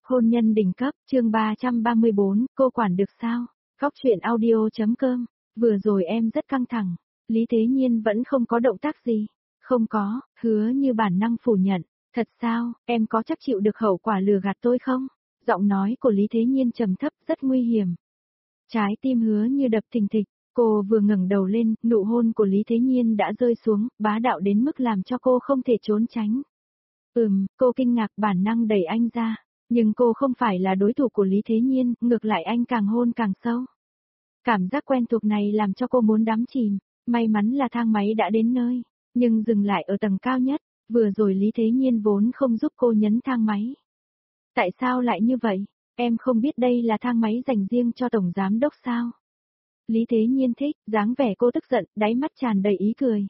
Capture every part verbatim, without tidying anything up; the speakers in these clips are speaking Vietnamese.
Hôn nhân đỉnh cấp, chương ba trăm ba mươi bốn, cô quản được sao? Góc truyện audio.com, vừa rồi em rất căng thẳng, Lý Thế Nhiên vẫn không có động tác gì. Không có, Hứa Như bản năng phủ nhận, thật sao, em có chắc chịu được hậu quả lừa gạt tôi không? Giọng nói của Lý Thế Nhiên trầm thấp rất nguy hiểm. Trái tim Hứa Như đập thình thịch, cô vừa ngẩng đầu lên, nụ hôn của Lý Thế Nhiên đã rơi xuống, bá đạo đến mức làm cho cô không thể trốn tránh. Ừm, cô kinh ngạc bản năng đẩy anh ra. Nhưng cô không phải là đối thủ của Lý Thế Nhiên, ngược lại anh càng hôn càng sâu. Cảm giác quen thuộc này làm cho cô muốn đắm chìm, may mắn là thang máy đã đến nơi, nhưng dừng lại ở tầng cao nhất, vừa rồi Lý Thế Nhiên vốn không giúp cô nhấn thang máy. Tại sao lại như vậy? Em không biết đây là thang máy dành riêng cho Tổng Giám Đốc sao? Lý Thế Nhiên thích, dáng vẻ cô tức giận, đáy mắt tràn đầy ý cười.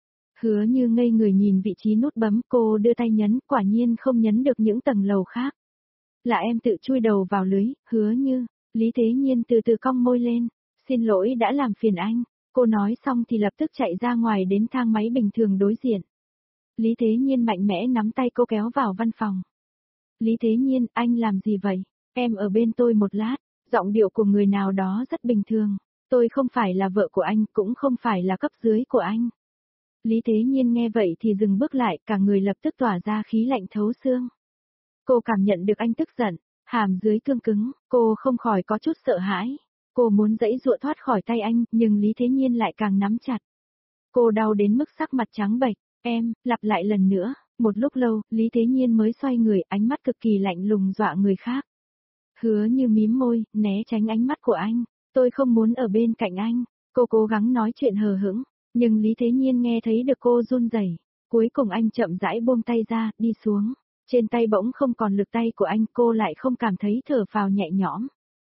Hứa Như ngây người nhìn vị trí nút bấm, cô đưa tay nhấn, quả nhiên không nhấn được những tầng lầu khác. Là em tự chui đầu vào lưới, Hứa Như. Lý Thế Nhiên từ từ cong môi lên, xin lỗi đã làm phiền anh. Cô nói xong thì lập tức chạy ra ngoài đến thang máy bình thường đối diện. Lý Thế Nhiên mạnh mẽ nắm tay cô kéo vào văn phòng. Lý Thế Nhiên, anh làm gì vậy? Em ở bên tôi một lát, giọng điệu của người nào đó rất bình thường. Tôi không phải là vợ của anh, cũng không phải là cấp dưới của anh. Lý Thế Nhiên nghe vậy thì dừng bước lại, cả người lập tức tỏa ra khí lạnh thấu xương. Cô cảm nhận được anh tức giận, hàm dưới cương cứng, cô không khỏi có chút sợ hãi. Cô muốn giãy giụa thoát khỏi tay anh, nhưng Lý Thế Nhiên lại càng nắm chặt. Cô đau đến mức sắc mặt trắng bệch, em, lặp lại lần nữa. Một lúc lâu, Lý Thế Nhiên mới xoay người, ánh mắt cực kỳ lạnh lùng dọa người khác. Hứa Như mím môi, né tránh ánh mắt của anh. Tôi không muốn ở bên cạnh anh. Cô cố gắng nói chuyện hờ hững, nhưng Lý Thế Nhiên nghe thấy được cô run rẩy. Cuối cùng anh chậm rãi buông tay ra, đi xuống. Trên tay bỗng không còn lực tay của anh, cô lại không cảm thấy thở phào nhẹ nhõm.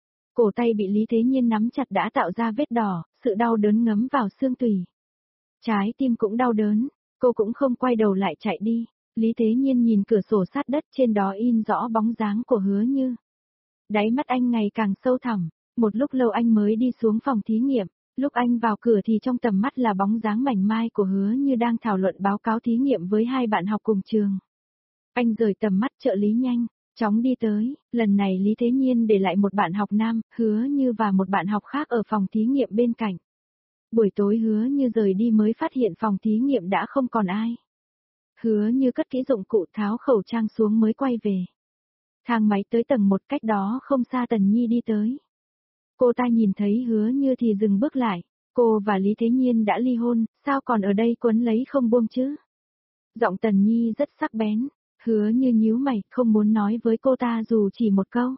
Cổ tay bị Lý Thế Nhiên nắm chặt đã tạo ra vết đỏ, sự đau đớn ngấm vào xương tủy. Trái tim cũng đau đớn, cô cũng không quay đầu lại chạy đi. Lý Thế Nhiên nhìn cửa sổ sát đất, trên đó in rõ bóng dáng của Hứa Như. Đáy mắt anh ngày càng sâu thẳm, một lúc lâu anh mới đi xuống phòng thí nghiệm. Lúc anh vào cửa thì trong tầm mắt là bóng dáng mảnh mai của Hứa Như đang thảo luận báo cáo thí nghiệm với hai bạn học cùng trường. Anh rời tầm mắt trợ lý nhanh, chóng đi tới, lần này Lý Thế Nhiên để lại một bạn học nam, Hứa Như và một bạn học khác ở phòng thí nghiệm bên cạnh. Buổi tối Hứa Như rời đi mới phát hiện phòng thí nghiệm đã không còn ai. Hứa Như cất kỹ dụng cụ tháo khẩu trang xuống mới quay về. Thang máy tới tầng một, cách đó không xa Tần Nhi đi tới. Cô ta nhìn thấy Hứa Như thì dừng bước lại, cô và Lý Thế Nhiên đã ly hôn, sao còn ở đây quấn lấy không buông chứ? Giọng Tần Nhi rất sắc bén. Hứa Như nhíu mày, không muốn nói với cô ta dù chỉ một câu.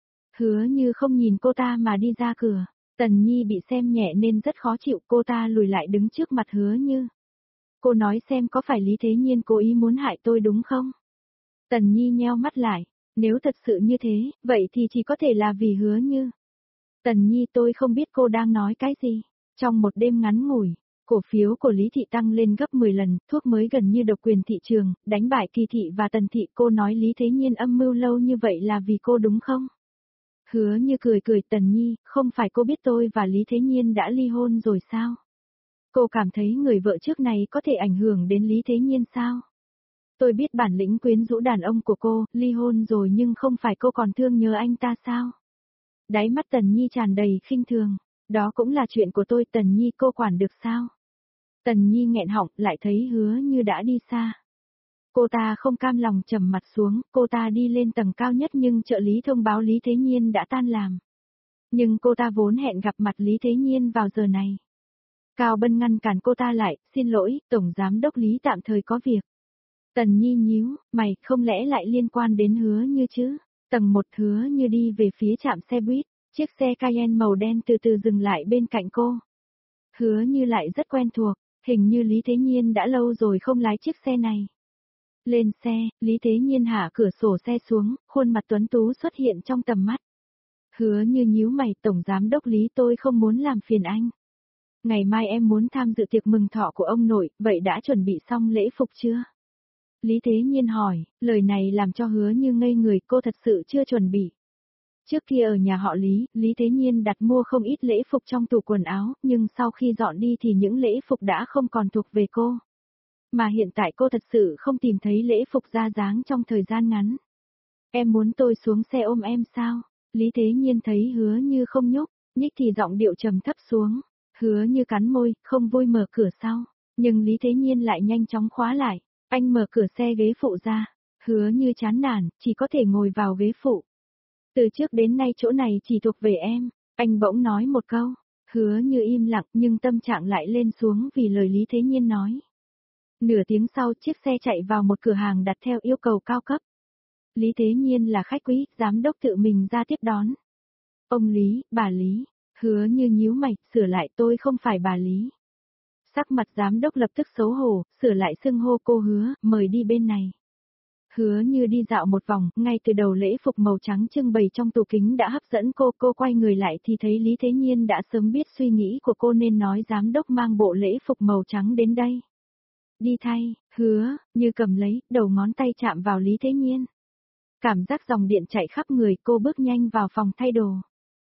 Hứa Như không nhìn cô ta mà đi ra cửa. Tần Nhi bị xem nhẹ nên rất khó chịu, cô ta lùi lại đứng trước mặt Hứa Như. Cô nói xem có phải Lý Thế Nhiên cố ý muốn hại tôi đúng không? Tần Nhi nheo mắt lại, nếu thật sự như thế, vậy thì chỉ có thể là vì Hứa Như. Tần Nhi, tôi không biết cô đang nói cái gì. Trong một đêm ngắn ngủi, cổ phiếu của Lý Thị tăng lên gấp mười lần, thuốc mới gần như độc quyền thị trường, đánh bại Kỳ Thị và Tần Thị. Cô nói Lý Thế Nhiên âm mưu lâu như vậy là vì cô đúng không? Hứa Như cười cười, Tần Nhi, không phải cô biết tôi và Lý Thế Nhiên đã ly hôn rồi sao? Cô cảm thấy người vợ trước này có thể ảnh hưởng đến Lý Thế Nhiên sao? Tôi biết bản lĩnh quyến rũ đàn ông của cô, ly hôn rồi nhưng không phải cô còn thương nhớ anh ta sao? Đáy mắt Tần Nhi tràn đầy khinh thường, đó cũng là chuyện của tôi, Tần Nhi, cô quản được sao? Tần Nhi nghẹn họng, lại thấy Hứa Như đã đi xa. Cô ta không cam lòng trầm mặt xuống, cô ta đi lên tầng cao nhất nhưng trợ lý thông báo Lý Thế Nhiên đã tan làm. Nhưng cô ta vốn hẹn gặp mặt Lý Thế Nhiên vào giờ này. Cao Bân ngăn cản cô ta lại, xin lỗi, Tổng Giám Đốc Lý tạm thời có việc. Tần Nhi nhíu, mày, không lẽ lại liên quan đến Hứa Như chứ? Tầng một, Hứa Như đi về phía trạm xe buýt, chiếc xe Cayenne màu đen từ từ dừng lại bên cạnh cô. Hứa Như lại rất quen thuộc, hình như Lý Thế Nhiên đã lâu rồi không lái chiếc xe này. Lên xe, Lý Thế Nhiên hạ cửa sổ xe xuống, khuôn mặt tuấn tú xuất hiện trong tầm mắt. Hứa Như nhíu mày, Tổng Giám Đốc Lý, tôi không muốn làm phiền anh. Ngày mai em muốn tham dự tiệc mừng thọ của ông nội, vậy đã chuẩn bị xong lễ phục chưa? Lý Thế Nhiên hỏi, lời này làm cho Hứa Như ngây người, cô thật sự chưa chuẩn bị. Trước kia ở nhà họ Lý, Lý Thế Nhiên đặt mua không ít lễ phục trong tủ quần áo, nhưng sau khi dọn đi thì những lễ phục đã không còn thuộc về cô. Mà hiện tại cô thật sự không tìm thấy lễ phục ra dáng trong thời gian ngắn. Em muốn tôi xuống xe ôm em sao? Lý Thế Nhiên thấy Hứa Như không nhúc, nhích thì giọng điệu trầm thấp xuống. Hứa Như cắn môi, không vui mở cửa sau. Nhưng Lý Thế Nhiên lại nhanh chóng khóa lại. Anh mở cửa xe ghế phụ ra. Hứa Như chán nản, chỉ có thể ngồi vào ghế phụ. Từ trước đến nay chỗ này chỉ thuộc về em. Anh bỗng nói một câu. Hứa Như im lặng nhưng tâm trạng lại lên xuống vì lời Lý Thế Nhiên nói. Nửa tiếng sau chiếc xe chạy vào một cửa hàng đặt theo yêu cầu cao cấp. Lý Thế Nhiên là khách quý, giám đốc tự mình ra tiếp đón. Ông Lý, bà Lý, Hứa Như nhíu mày, sửa lại tôi không phải bà Lý. Sắc mặt giám đốc lập tức xấu hổ, sửa lại xưng hô cô Hứa, mời đi bên này. Hứa Như đi dạo một vòng, ngay từ đầu lễ phục màu trắng trưng bày trong tủ kính đã hấp dẫn cô, cô quay người lại thì thấy Lý Thế Nhiên đã sớm biết suy nghĩ của cô nên nói giám đốc mang bộ lễ phục màu trắng đến đây. Đi thay, Hứa Như cầm lấy, đầu ngón tay chạm vào Lý Thế Nhiên. Cảm giác dòng điện chạy khắp người, cô bước nhanh vào phòng thay đồ.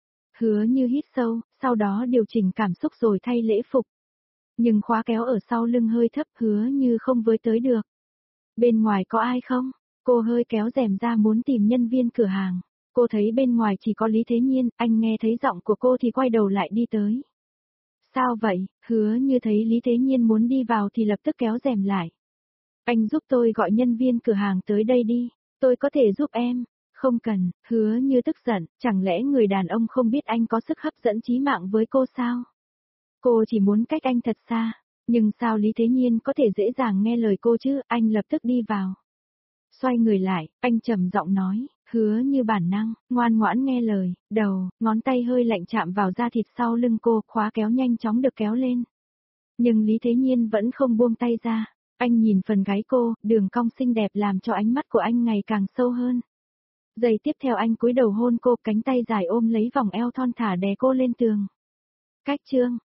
Hứa Như hít sâu, sau đó điều chỉnh cảm xúc rồi thay lễ phục. Nhưng khóa kéo ở sau lưng hơi thấp, Hứa Như không với tới được. Bên ngoài có ai không? Cô hơi kéo rèm ra muốn tìm nhân viên cửa hàng. Cô thấy bên ngoài chỉ có Lý Thế Nhiên, anh nghe thấy giọng của cô thì quay đầu lại đi tới. Sao vậy? Hứa Như thấy Lý Thế Nhiên muốn đi vào thì lập tức kéo rèm lại. Anh giúp tôi gọi nhân viên cửa hàng tới đây đi. Tôi có thể giúp em. Không cần, Hứa Như tức giận, chẳng lẽ người đàn ông không biết anh có sức hấp dẫn chí mạng với cô sao? Cô chỉ muốn cách anh thật xa. Nhưng sao Lý Thế Nhiên có thể dễ dàng nghe lời cô chứ, anh lập tức đi vào. Xoay người lại, anh trầm giọng nói, Hứa Như bản năng, ngoan ngoãn nghe lời, đầu, ngón tay hơi lạnh chạm vào da thịt sau lưng cô, khóa kéo nhanh chóng được kéo lên. Nhưng Lý Thế Nhiên vẫn không buông tay ra, anh nhìn phần gáy cô, đường cong xinh đẹp làm cho ánh mắt của anh ngày càng sâu hơn. Giây tiếp theo anh cúi đầu hôn cô, cánh tay dài ôm lấy vòng eo thon thả đè cô lên tường. Cách chương